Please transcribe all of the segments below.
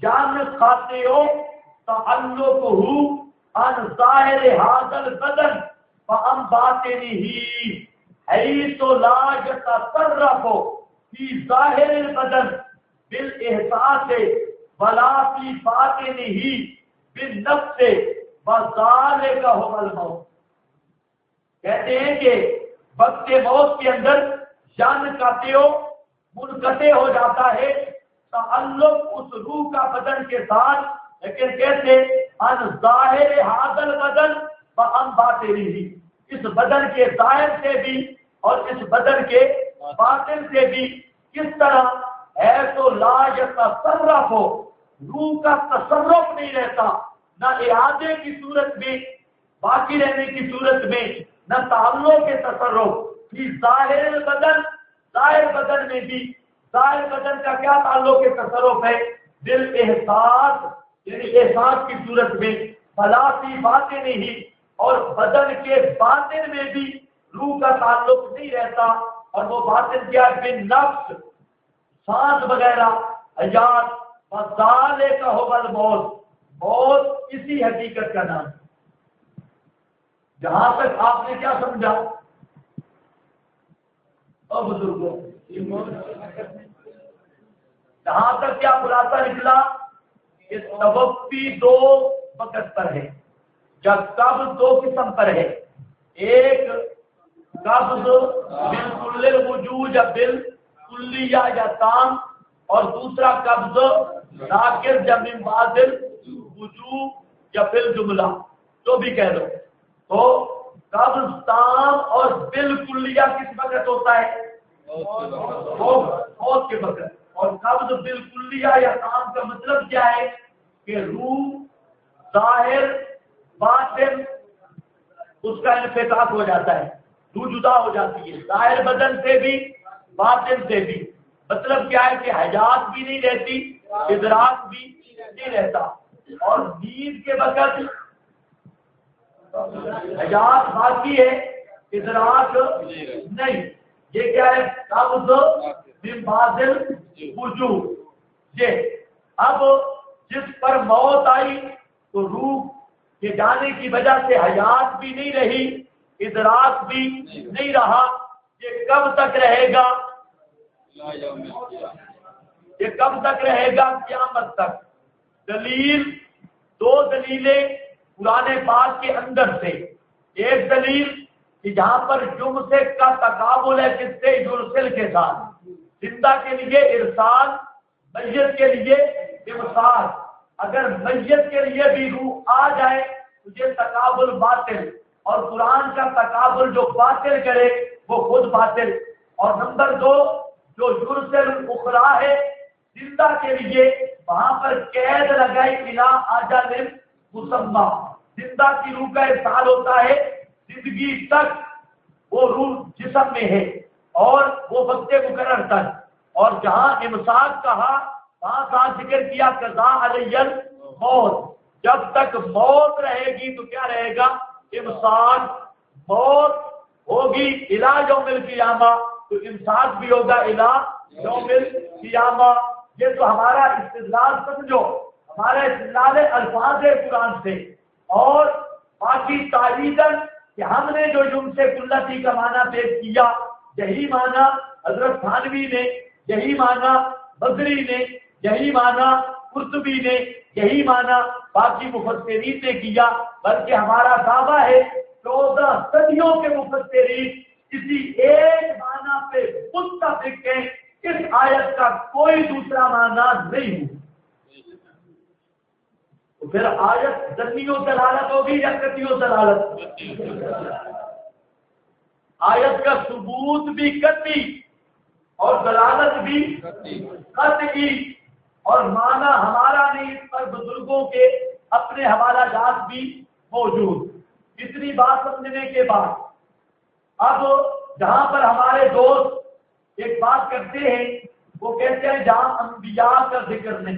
جان کھاتے ہو تعلقہ عن ظاہر هذا البدن فعن باطنہ حیث لا یتصرف فی ظاہر البدن بالاحساس ولا فی باطنہ بالنفس وذالک هو الموت. کہتے ہیں کہ وقت موت کے اندر جان کھاتے ہو منقطع ہو جاتا ہے تعلق اس روح کا بدن کے ساتھ، لیکن کیسے ان ظاہر حاضر بدن و ان باطنہ، اس بدن کے ظاہر سے بھی اور اس بدن کے باطن سے بھی. کس طرح ہے تو لا یتصرف ہو، روح کا تصرف نہیں رہتا، نہ اعادے کی صورت میں، باقی رہنے کی صورت میں، نہ تعلق کے تصرف کی ظاہر بدن، ظاہر بدن میں بھی. ظاہر بدن کا کیا تعلق کے تصرف ہے؟ دل احساس، یعنی احساس کی صورت میں، فلاسی باتیں نہیں، اور بدن کے باطن میں بھی روح کا تعلق نہیں رہتا. اور وہ باطن کیا ہے؟ بن نفس، سانس وغیرہ، حیات، وذالک هو الموت، موت اسی حقیقت کا نام. جہاں تک آپ نے کیا سمجھا اور بزرگوں، جہاں تک کیا خلاصہ نکلا کہ توفی دو وقت پر ہے، جب قبض دو قسم پر ہے. ایک قبض بالکل الوجود یا بالکلیہ یا تام، اور دوسرا قبض ناقص یا من بعض الوجود یا بالجملہ، تو بھی کہہ لو. تو قبض تام اور بالکلیہ کس وقت ہوتا ہے؟ موت کے وقت. اور قبض بالکلیہ یا تام کا مطلب کیا ہے؟ کہ روح، ظاہر، باطن اس کا انفکاک ہو جاتا ہے، روح جدا ہو جاتی ہے ظاہر بدن سے بھی باطن سے بھی. مطلب کیا ہے کہ حیات بھی نہیں رہتی، ادراک بھی نہیں رہتا. اور نیند کے وقت حیات باقی ہے، ادراک نہیں. یہ کیا ہے؟ قبض من بعض الوجود. یہ اب جس پر موت آئی تو روح کے جانے کی وجہ سے حیات بھی نہیں رہی، ادراک بھی نہیں رہا. یہ کب تک رہے گا؟ یہ کب تک رہے گا؟ قیامت تک. دلیل، دو دلیلیں قرآن پاک کے اندر سے. ایک دلیل کہ جہاں پر جمسے کا تقابل ہے کس سے؟ یرسل کے ساتھ. زندہ کے لیے ارسال، میت کے لیے امسال. اگر میت کے لیے بھی روح آ جائے تو یہ تقابل باطل، اور قرآن کا تقابل جو باطل کرے وہ خود باطل. اور نمبر دو، جو یرسل اخرى ہے زندہ کے لیے، وہاں پر قید لگائی الی اجل مسمى. زندہ کی روح کا ارسال ہوتا ہے زندگی تک، وہ روح جسم میں ہے اور وہ وقت مقرر تک. اور جہاں امساک کہا وہاں ساتھ ذکر کیا قضاء علی الموت. جب تک موت رہے گی تو کیا رہے گا؟ امساک. موت ہوگی الی یوم القیامہ تو امساک بھی ہوگا الی یوم القیامہ. یہ تو ہمارا استدلال سمجھو، ہمارا استدلال ہے الفاظ قرآن سے. اور باقی تائیدن کہ ہم نے جو یمسے کلتی کا معنی پیش کیا، یہی معنی حضرت تھانوی نے، یہی معنی بدری نے، یہی معنی قرطبی نے، یہی معنی باقی مفسرین نے کیا. بلکہ ہمارا دعویٰ ہے 14 صدیوں کے مفسرین کسی ایک معنی پہ متفق ہیں. اس آیت کا کوئی دوسرا معنی نہیں ہو. تو پھر آیت ظنی و دلالت ہوگی یا قطعی و دلالت؟ آیت کا ثبوت بھی قطعی اور دلالت بھی قطعی. اور معنی ہمارا نہیں، اس پر بزرگوں کے اپنے حوالہ جات بھی موجود. اتنی بات سمجھنے کے بعد اب جہاں پر ہمارے دوست ایک بات کرتے ہیں، وہ کہتے ہیں جہاں انبیاء کا ذکر نہیں،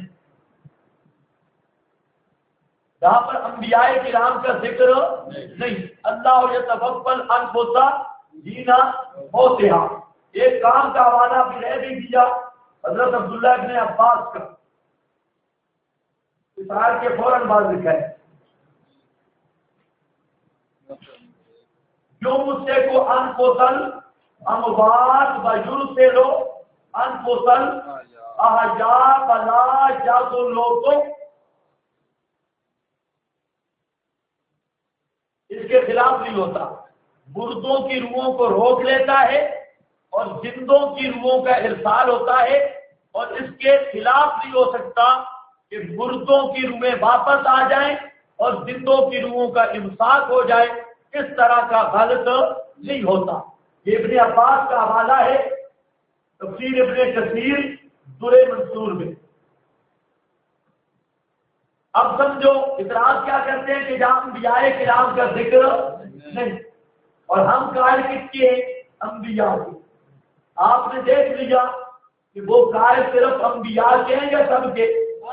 جہاں پر انبیاء کرام کا ذکر نہیں. اللہ یتوفی الانفس حین موتہا. ایک کام کا حوالہ بھی رہ بھی دیا حضرت عبداللہ ابن عباس کا. اس آیت کے فوراً بعد لکھا ہے یمسک کو انفسل اموات ویرسل انفسل احیاء ولا یضلکم، اس کے خلاف نہیں ہوتا. مردوں کی روحوں کو روک لیتا ہے اور زندوں کی روحوں کا ارسال ہوتا ہے، اور اس کے خلاف نہیں ہو سکتا کہ مردوں کی روحیں واپس آ جائیں اور زندوں کی روحوں کا امساک ہو جائے. اس طرح کا غلط نہیں ہوتا. یہ ابن عباس کا حوالہ ہے تفسیر ابن کثیر در منصور میں. اب سمجھو اعتراض کیا کرتے ہیں کہ جہاں انبیاء کرام کا ذکر نہیں، اور ہم قائل کس کے انبیاء کے. آپ نے دیکھ لیا کہ وہ قائل صرف انبیاء کے ہیں یا سب کے؟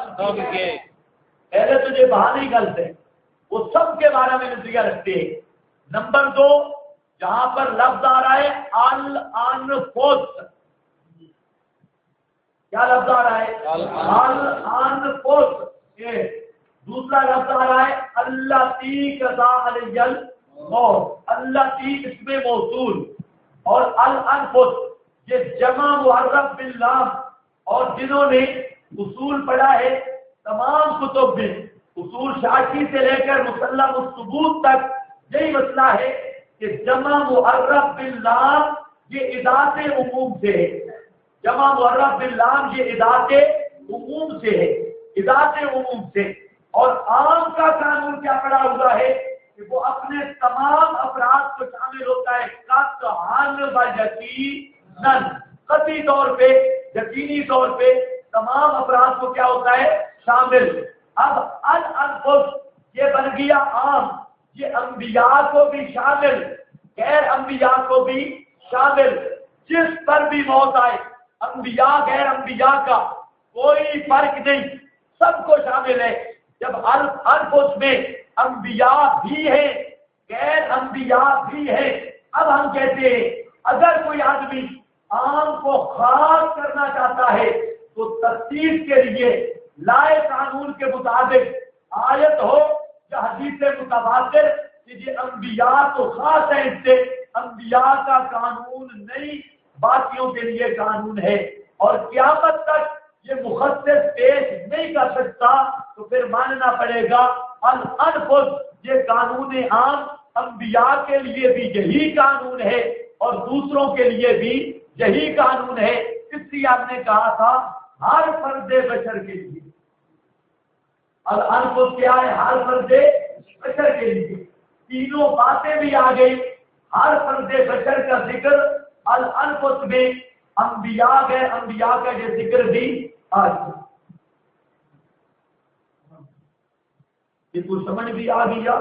پہلے تو یہ بہانے کرتے ہیں، وہ سب کے بارے میں نظریہ رکھتے ہیں. نمبر 2، جہاں پر لفظ آ رہا ہے الانفس، کیا لفظ آ رہا ہے؟ الانفس. دوسرا لفظ آ رہا ہے اللاتی قضا علی الموت، اللاتی اس میں موصول، اور الانفس یہ جمع معرف باللام. اور جنہوں نے اصول پڑھا ہے تمام کتب میں، اصول شاکی سے لے کر مسلم الثبوت تک یہی مسئلہ ہے کہ جمع معرف باللام یہ اضافہ عموم سے ہے. جمع معرف باللام یہ اضافہ عموم سے ہے، اضافہ عموم سے. اور عام کا قانون کیا پڑا ہوا ہے کہ وہ اپنے تمام افراد کو شامل ہوتا ہے. قطعی طور پہ، یقینی طور پہ تمام افراد کو کیا ہوتا ہے؟ شامل. اب الانفس یہ بن گیا عام، یہ انبیاء کو بھی شامل، غیر انبیاء کو بھی شامل. جس پر بھی موت آئے، انبیاء غیر انبیاء کا کوئی فرق نہیں، سب کو شامل ہے. جب الانفس میں انبیاء بھی ہیں غیر انبیاء بھی ہیں. اب ہم کہتے ہیں اگر کوئی آدمی عام کو خاص کرنا چاہتا ہے تو تخصیص کے لیے لائے قانون کے مطابق آیت ہو یا حدیث متواتر کہ یہ انبیاء تو خاص ہیں، اس سے انبیاء کا قانون نہیں، باقیوں کے لیے قانون ہے. اور قیامت تک یہ مخصص پیش نہیں کر سکتا، تو پھر ماننا پڑے گا الانفس یہ قانون عام انبیاء کے لیے بھی یہی قانون ہے اور دوسروں کے لیے بھی یہی قانون ہے. اس لیے آپ نے کہا تھا ہر فرد بشر کے لیے. الانفس کیا ہے؟ ہر فرد بشر کے لیے. تینوں باتیں بھی آ گئی. ہر فرد بشر کا ذکر الانفس میں، انبیاء غیر انبیاء کا یہ ذکر بھی آ گیا. یہ کچھ سمجھ بھی آ گیا.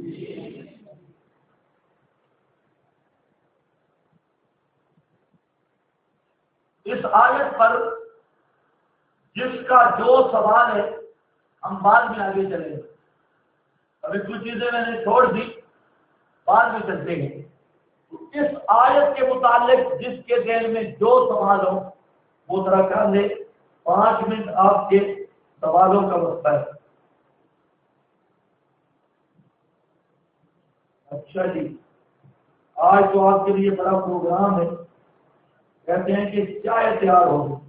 اس آیت پر جس کا جو سوال ہے ہم بعد میں آگے چلیں گے. ابھی کچھ چیزیں میں نے چھوڑ دی، بعد میں چلتے ہیں. اس آیت کے متعلق جس کے ذہن میں جو سوال ہو وہ ذرا کر لے. 5 منٹ آپ کے سوالوں کا وقت ہے. اچھا جی، آج تو آپ کے لیے بڑا پروگرام ہے. کہتے ہیں کہ چائے تیار ہوگی.